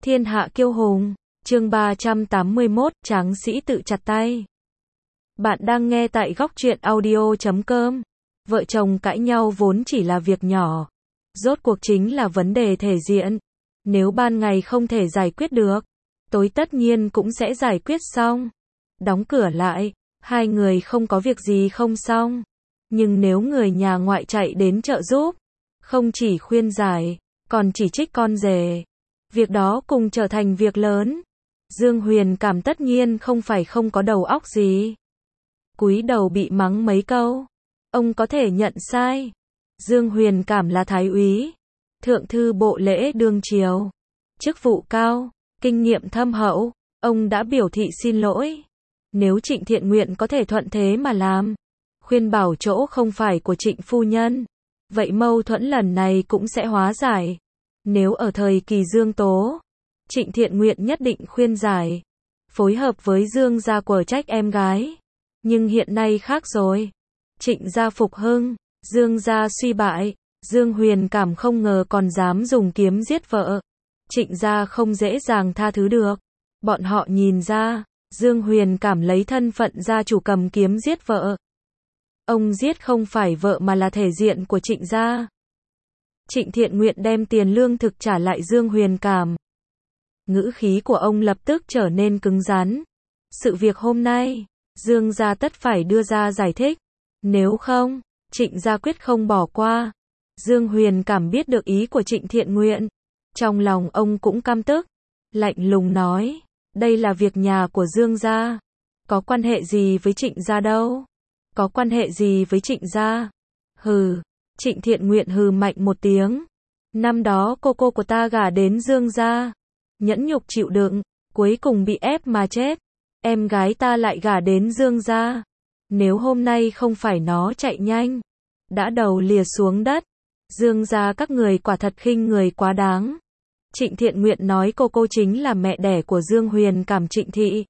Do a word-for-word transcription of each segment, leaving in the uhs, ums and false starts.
Thiên hạ kiêu hùng, chương ba trăm tám mươi mốt, tráng sĩ tự chặt tay. Bạn đang nghe tại góc truyện audio chấm com. Vợ chồng cãi nhau vốn chỉ là việc nhỏ. Rốt cuộc chính là vấn đề thể diện. Nếu ban ngày không thể giải quyết được, tối tất nhiên cũng sẽ giải quyết xong. Đóng cửa lại, hai người không có việc gì không xong. Nhưng nếu người nhà ngoại chạy đến trợ giúp, không chỉ khuyên giải, còn chỉ trích con rể, việc đó cùng trở thành việc lớn. Dương Huyền Cảm tất nhiên không phải không có đầu óc gì. Cúi đầu bị mắng mấy câu, ông có thể nhận sai. Dương Huyền Cảm là thái úy, thượng thư bộ lễ đương triều, chức vụ cao, kinh nghiệm thâm hậu, ông đã biểu thị xin lỗi. Nếu Trịnh Thiện Nguyện có thể thuận thế mà làm, khuyên bảo chỗ không phải của Trịnh phu nhân, vậy mâu thuẫn lần này cũng sẽ hóa giải. Nếu ở thời kỳ Dương Tố, Trịnh Thiện Nguyện nhất định khuyên giải, phối hợp với Dương gia quở trách em gái. Nhưng hiện nay khác rồi. Trịnh gia phục hưng, Dương gia suy bại, Dương Huyền Cảm không ngờ còn dám dùng kiếm giết vợ. Trịnh gia không dễ dàng tha thứ được. Bọn họ nhìn ra, Dương Huyền Cảm lấy thân phận gia chủ cầm kiếm giết vợ. Ông giết không phải vợ mà là thể diện của Trịnh gia. Trịnh Thiện Nguyện đem tiền lương thực trả lại Dương Huyền Cảm. Ngữ khí của ông lập tức trở nên cứng rắn. Sự việc hôm nay, Dương gia tất phải đưa ra giải thích. Nếu không, Trịnh gia quyết không bỏ qua. Dương Huyền Cảm biết được ý của Trịnh Thiện Nguyện. Trong lòng ông cũng căm tức. Lạnh lùng nói, đây là việc nhà của Dương gia. Có quan hệ gì với Trịnh gia đâu. Có quan hệ gì với Trịnh gia. Hừ. Trịnh Thiện Nguyện hừ mạnh một tiếng. Năm đó cô cô của ta gả đến Dương gia, nhẫn nhục chịu đựng, cuối cùng bị ép mà chết. Em gái ta lại gả đến Dương gia. Nếu hôm nay không phải nó chạy nhanh, đã đầu lìa xuống đất. Dương gia các người quả thật khinh người quá đáng. Trịnh Thiện Nguyện nói cô cô chính là mẹ đẻ của Dương Huyền Cảm Trịnh thị.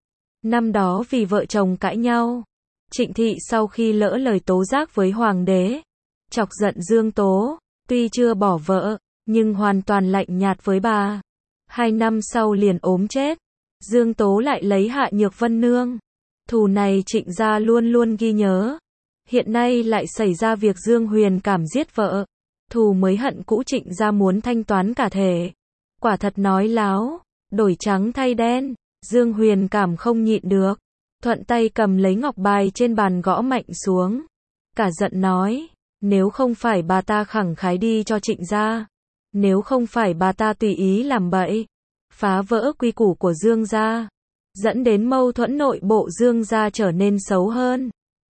Năm đó vì vợ chồng cãi nhau, Trịnh thị sau khi lỡ lời tố giác với hoàng đế, chọc giận Dương Tố, tuy chưa bỏ vợ, nhưng hoàn toàn lạnh nhạt với bà. Hai năm sau liền ốm chết. Dương Tố lại lấy Hạ Nhược Vân nương. Thù này Trịnh gia luôn luôn ghi nhớ. Hiện nay lại xảy ra việc Dương Huyền Cảm giết vợ. Thù mới hận cũ, Trịnh gia muốn thanh toán cả thể. Quả thật nói láo, đổi trắng thay đen. Dương Huyền Cảm không nhịn được, thuận tay cầm lấy ngọc bài trên bàn gõ mạnh xuống. Cả giận nói, nếu không phải bà ta khẳng khái đi cho Trịnh gia, nếu không phải bà ta tùy ý làm bậy, phá vỡ quy củ của Dương gia, dẫn đến mâu thuẫn nội bộ Dương gia trở nên xấu hơn,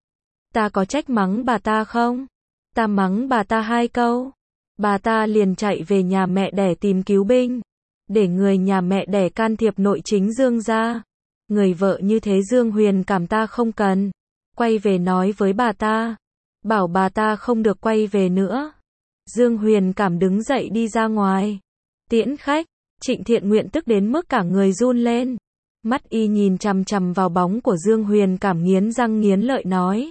ta có trách mắng bà ta không? Ta mắng bà ta hai câu, bà ta liền chạy về nhà mẹ đẻ tìm cứu binh, để người nhà mẹ đẻ can thiệp nội chính Dương gia. Người vợ như thế Dương Huyền Cảm ta không cần. Quay về nói với bà ta, bảo bà ta không được quay về nữa. Dương Huyền Cảm đứng dậy đi ra ngoài, tiễn khách. Trịnh Thiện Nguyện tức đến mức cả người run lên. Mắt y nhìn chằm chằm vào bóng của Dương Huyền Cảm, nghiến răng nghiến lợi nói,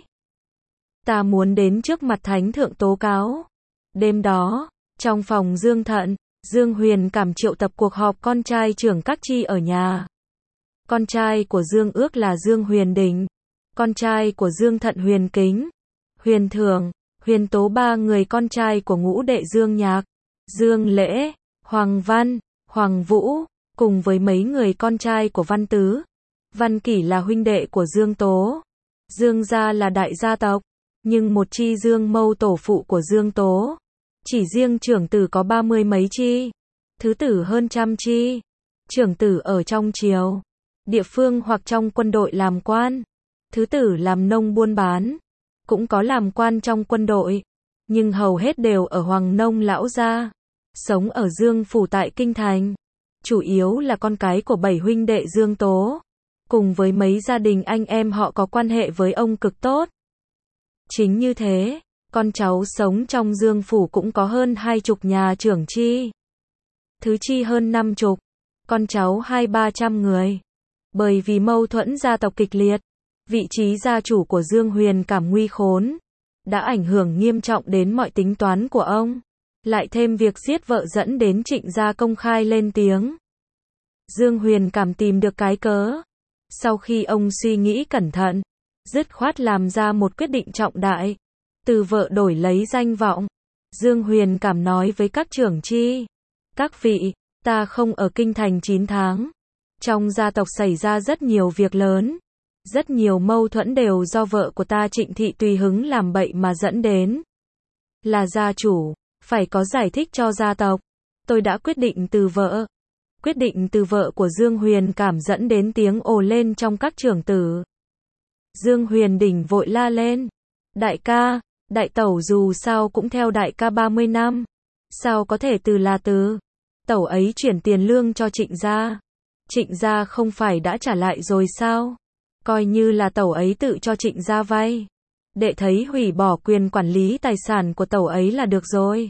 ta muốn đến trước mặt thánh thượng tố cáo. Đêm đó, trong phòng Dương Thận, Dương Huyền Cảm triệu tập cuộc họp con trai trưởng các chi ở nhà. Con trai của Dương Ước là Dương Huyền Đình, con trai của Dương Thận Huyền Kính, Huyền Thường, Huyền Tố, ba người con trai của ngũ đệ Dương Nhạc, Dương Lễ, Hoàng Văn, Hoàng Vũ, cùng với mấy người con trai của Văn Tứ. Văn Kỷ là huynh đệ của Dương Tố. Dương gia là đại gia tộc, nhưng một chi Dương Mâu tổ phụ của Dương Tố. Chỉ riêng trưởng tử có ba mươi mấy chi, thứ tử hơn trăm chi. Trưởng tử ở trong triều, địa phương hoặc trong quân đội làm quan, thứ tử làm nông buôn bán, cũng có làm quan trong quân đội, nhưng hầu hết đều ở Hoàng Nông lão gia, sống ở Dương phủ tại kinh thành. Chủ yếu là con cái của bảy huynh đệ Dương Tố, cùng với mấy gia đình anh em họ có quan hệ với ông cực tốt. Chính như thế, con cháu sống trong Dương phủ cũng có hơn hai chục nhà trưởng chi, thứ chi hơn năm chục, con cháu hai ba trăm người. Bởi vì mâu thuẫn gia tộc kịch liệt, vị trí gia chủ của Dương Huyền Cảm nguy khốn, đã ảnh hưởng nghiêm trọng đến mọi tính toán của ông. Lại thêm việc giết vợ dẫn đến Trịnh gia công khai lên tiếng, Dương Huyền cảm tìm được cái cớ. Sau khi ông suy nghĩ cẩn thận, dứt khoát làm ra một quyết định trọng đại. Từ vợ đổi lấy danh vọng. Dương Huyền cảm nói với các trưởng chi. Các vị, ta không ở kinh thành chín tháng. Trong gia tộc xảy ra rất nhiều việc lớn. Rất nhiều mâu thuẫn đều do vợ của ta Trịnh Thị tùy hứng làm bậy mà dẫn đến. Là gia chủ, phải có giải thích cho gia tộc. Tôi đã quyết định từ vợ. Quyết định từ vợ của Dương Huyền cảm dẫn đến tiếng ồ lên trong các trưởng tử. Dương Huyền đỉnh vội la lên. Đại ca, đại tẩu dù sao cũng theo đại ca ba mươi năm. Sao có thể từ là từ? Tẩu ấy chuyển tiền lương cho Trịnh gia. Trịnh gia không phải đã trả lại rồi sao? Coi như là tẩu ấy tự cho Trịnh gia vay. Đệ thấy hủy bỏ quyền quản lý tài sản của tẩu ấy là được rồi.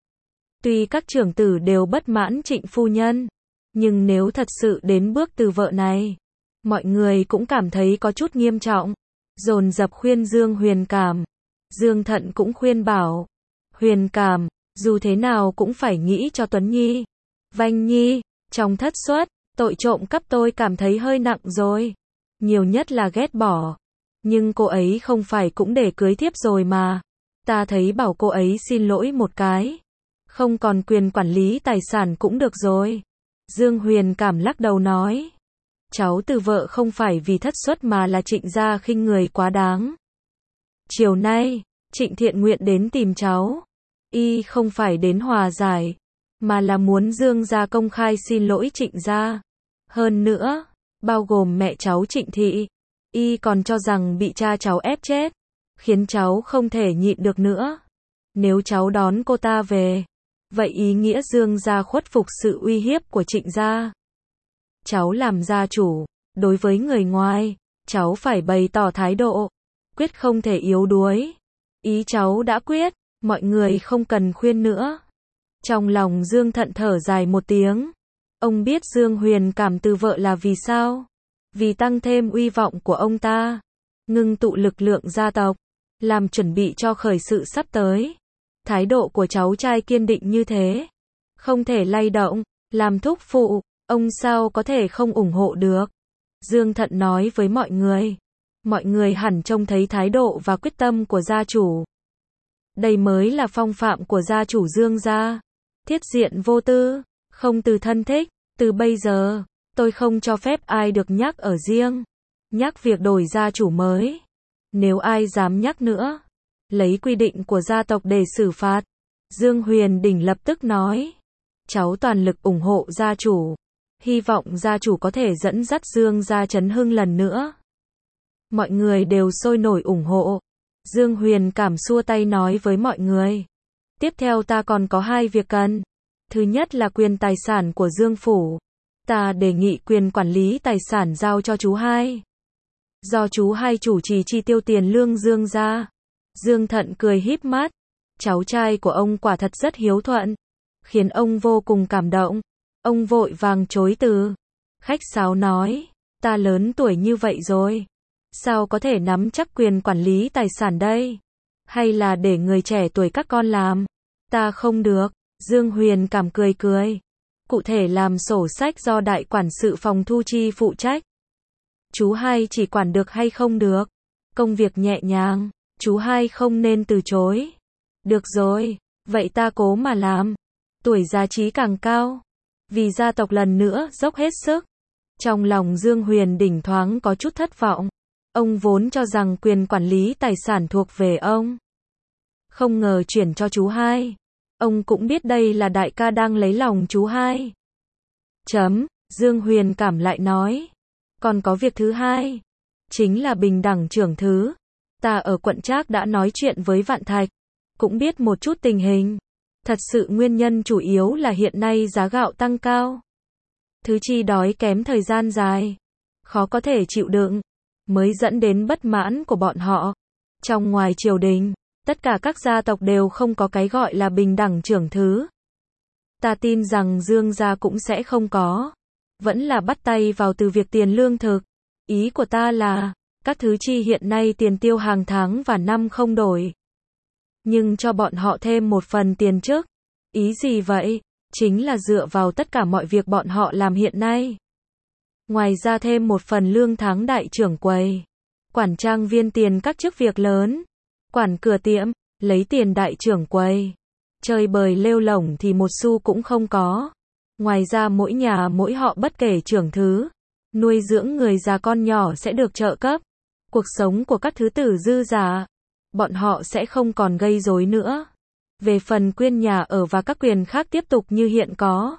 Tuy các trưởng tử đều bất mãn Trịnh phu nhân, nhưng nếu thật sự đến bước từ vợ này, mọi người cũng cảm thấy có chút nghiêm trọng. Dồn dập khuyên Dương Huyền cảm. Dương Thận cũng khuyên bảo. Huyền cảm, dù thế nào cũng phải nghĩ cho Tuấn Nhi. Vanh Nhi, trong thất xuất, tội trộm cắp tôi cảm thấy hơi nặng rồi. Nhiều nhất là ghét bỏ. Nhưng cô ấy không phải cũng để cưới thiếp rồi mà. Ta thấy bảo cô ấy xin lỗi một cái. Không còn quyền quản lý tài sản cũng được rồi. Dương Huyền cảm lắc đầu nói. Cháu từ vợ không phải vì thất xuất mà là Trịnh gia khinh người quá đáng. Chiều nay, Trịnh Thiện Nguyện đến tìm cháu. Y không phải đến hòa giải, mà là muốn Dương gia công khai xin lỗi Trịnh gia. Hơn nữa, bao gồm mẹ cháu Trịnh Thị. Y còn cho rằng bị cha cháu ép chết, khiến cháu không thể nhịn được nữa. Nếu cháu đón cô ta về, vậy ý nghĩa Dương gia khuất phục sự uy hiếp của Trịnh gia. Cháu làm gia chủ, đối với người ngoài, cháu phải bày tỏ thái độ, quyết không thể yếu đuối. Ý cháu đã quyết, mọi người không cần khuyên nữa. Trong lòng Dương Thận thở dài một tiếng. Ông biết Dương Huyền cảm từ vợ là vì sao? Vì tăng thêm uy vọng của ông ta, ngưng tụ lực lượng gia tộc, làm chuẩn bị cho khởi sự sắp tới. Thái độ của cháu trai kiên định như thế, không thể lay động, làm thúc phụ, ông sao có thể không ủng hộ được. Dương Thận nói với mọi người. Mọi người hẳn trông thấy thái độ và quyết tâm của gia chủ. Đây mới là phong phạm của gia chủ Dương gia. Thiết diện vô tư, không từ thân thích. Từ bây giờ, tôi không cho phép ai được nhắc ở riêng. Nhắc việc đổi gia chủ mới. Nếu ai dám nhắc nữa, lấy quy định của gia tộc để xử phạt. Dương Huyền Đỉnh lập tức nói. Cháu toàn lực ủng hộ gia chủ. Hy vọng gia chủ có thể dẫn dắt Dương gia chấn hưng lần nữa. Mọi người đều sôi nổi ủng hộ. Dương Huyền cảm xua tay nói với mọi người. Tiếp theo ta còn có hai việc cần. Thứ nhất là quyền tài sản của Dương phủ. Ta đề nghị quyền quản lý tài sản giao cho chú hai. Do chú hai chủ trì chi tiêu tiền lương Dương gia. Dương Thận cười híp mắt. Cháu trai của ông quả thật rất hiếu thuận, khiến ông vô cùng cảm động. Ông vội vàng chối từ. Khách sáo nói, ta lớn tuổi như vậy rồi, sao có thể nắm chắc quyền quản lý tài sản đây? Hay là để người trẻ tuổi các con làm? Ta không được. Dương Huyền cảm cười cười. Cụ thể làm sổ sách do đại quản sự phòng thu chi phụ trách. Chú hai chỉ quản được hay không được? Công việc nhẹ nhàng, chú hai không nên từ chối. Được rồi, vậy ta cố mà làm. Tuổi già trí càng cao. Vì gia tộc lần nữa dốc hết sức. Trong lòng Dương Huyền Đỉnh thoáng có chút thất vọng. Ông vốn cho rằng quyền quản lý tài sản thuộc về ông. Không ngờ chuyển cho chú hai. Ông cũng biết đây là đại ca đang lấy lòng chú hai. Chấm, Dương Huyền cảm lại nói. Còn có việc thứ hai. Chính là bình đẳng trưởng thứ. Ta ở quận Trác đã nói chuyện với Vạn Thạch. Cũng biết một chút tình hình. Thật sự nguyên nhân chủ yếu là hiện nay giá gạo tăng cao. Thứ chi đói kém thời gian dài. Khó có thể chịu đựng. Mới dẫn đến bất mãn của bọn họ. Trong ngoài triều đình, tất cả các gia tộc đều không có cái gọi là bình đẳng trưởng thứ. Ta tin rằng Dương gia cũng sẽ không có. Vẫn là bắt tay vào từ việc tiền lương thực. Ý của ta là, các thứ chi hiện nay tiền tiêu hàng tháng và năm không đổi. Nhưng cho bọn họ thêm một phần tiền trước. Ý gì vậy? Chính là dựa vào tất cả mọi việc bọn họ làm hiện nay. Ngoài ra thêm một phần lương tháng đại trưởng quầy, quản trang viên tiền các chức việc lớn, quản cửa tiệm, lấy tiền đại trưởng quầy. Chơi bời lêu lổng thì một xu cũng không có. Ngoài ra mỗi nhà mỗi họ bất kể trưởng thứ, nuôi dưỡng người già con nhỏ sẽ được trợ cấp. Cuộc sống của các thứ tử dư giả, bọn họ sẽ không còn gây rối nữa. Về phần quyên nhà ở và các quyền khác tiếp tục như hiện có.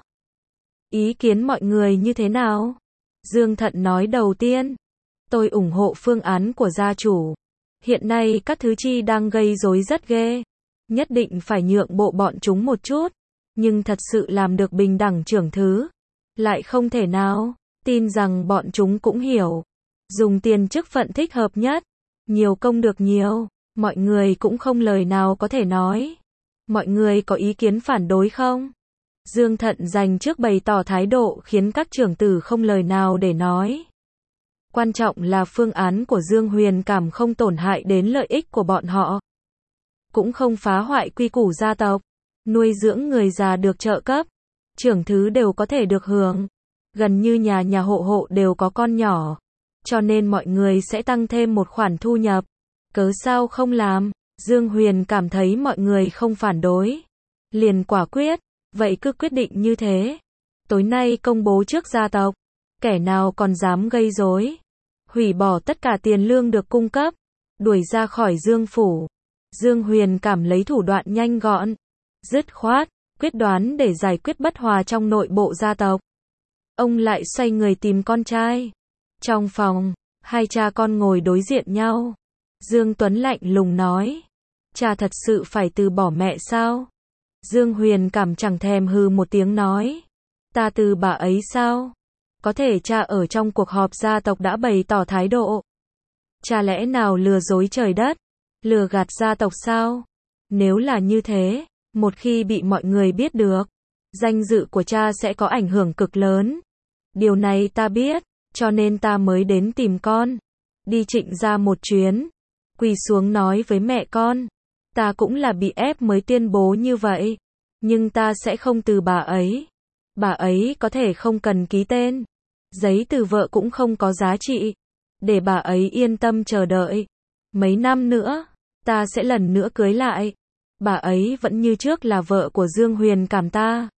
Ý kiến mọi người như thế nào? Dương Thận nói đầu tiên. Tôi ủng hộ phương án của gia chủ. Hiện nay các thứ chi đang gây rối rất ghê. Nhất định phải nhượng bộ bọn chúng một chút. Nhưng thật sự làm được bình đẳng trưởng thứ. Lại không thể nào. Tin rằng bọn chúng cũng hiểu. Dùng tiền chức phận thích hợp nhất. Nhiều công được nhiều. Mọi người cũng không lời nào có thể nói. Mọi người có ý kiến phản đối không? Dương Thận dành trước bày tỏ thái độ khiến các trưởng tử không lời nào để nói. Quan trọng là phương án của Dương Huyền Cảm không tổn hại đến lợi ích của bọn họ. Cũng không phá hoại quy củ gia tộc. Nuôi dưỡng người già được trợ cấp. Trưởng thứ đều có thể được hưởng. Gần như nhà nhà hộ hộ đều có con nhỏ. Cho nên mọi người sẽ tăng thêm một khoản thu nhập. Cớ sao không làm? Dương Huyền cảm thấy mọi người không phản đối. Liền quả quyết. Vậy cứ quyết định như thế. Tối nay công bố trước gia tộc. Kẻ nào còn dám gây rối, hủy bỏ tất cả tiền lương được cung cấp, đuổi ra khỏi Dương phủ. Dương Huyền Cảm lấy thủ đoạn nhanh gọn, dứt khoát, quyết đoán để giải quyết bất hòa trong nội bộ gia tộc. Ông lại xoay người tìm con trai. Trong phòng, hai cha con ngồi đối diện nhau. Dương Tuấn lạnh lùng nói. Cha thật sự phải từ bỏ mẹ sao? Dương Huyền Cảm chẳng thèm hừ một tiếng nói. Ta từ bà ấy sao? Có thể cha ở trong cuộc họp gia tộc đã bày tỏ thái độ. Cha lẽ nào lừa dối trời đất? Lừa gạt gia tộc sao? Nếu là như thế, một khi bị mọi người biết được, danh dự của cha sẽ có ảnh hưởng cực lớn. Điều này ta biết, cho nên ta mới đến tìm con. Đi Trịnh gia một chuyến. Quỳ xuống nói với mẹ con. Ta cũng là bị ép mới tuyên bố như vậy. Nhưng ta sẽ không từ bà ấy. Bà ấy có thể không cần ký tên. Giấy từ vợ cũng không có giá trị. Để bà ấy yên tâm chờ đợi. Mấy năm nữa, ta sẽ lần nữa cưới lại. Bà ấy vẫn như trước là vợ của Dương Huyền Cảm ta.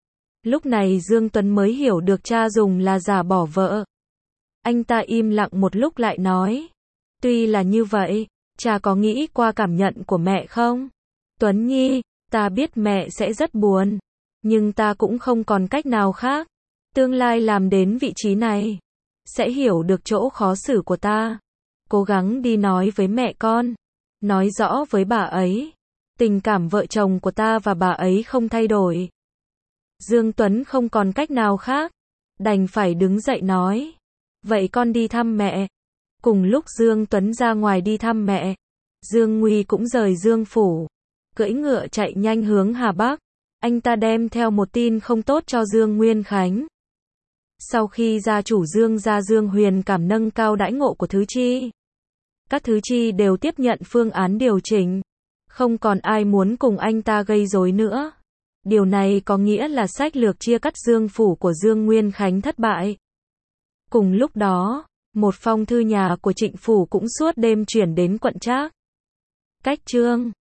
Lúc này Dương Tuấn mới hiểu được cha dùng là giả bỏ vợ. Anh ta im lặng một lúc lại nói. Tuy là như vậy, cha có nghĩ qua cảm nhận của mẹ không? Tuấn Nhi, ta biết mẹ sẽ rất buồn. Nhưng ta cũng không còn cách nào khác. Tương lai làm đến vị trí này, sẽ hiểu được chỗ khó xử của ta. Cố gắng đi nói với mẹ con. Nói rõ với bà ấy. Tình cảm vợ chồng của ta và bà ấy không thay đổi. Dương Tuấn không còn cách nào khác. Đành phải đứng dậy nói. Vậy con đi thăm mẹ. Cùng lúc Dương Tuấn ra ngoài đi thăm mẹ, Dương Nguy cũng rời Dương phủ. Cưỡi ngựa chạy nhanh hướng Hà Bắc. Anh ta đem theo một tin không tốt cho Dương Nguyên Khánh. Sau khi gia chủ Dương gia Dương Huyền Cảm nâng cao đãi ngộ của thứ chi, các thứ chi đều tiếp nhận phương án điều chỉnh. Không còn ai muốn cùng anh ta gây rối nữa. Điều này có nghĩa là sách lược chia cắt Dương phủ của Dương Nguyên Khánh thất bại. Cùng lúc đó, một phong thư nhà của Trịnh phủ cũng suốt đêm chuyển đến quận Trác. Cách chương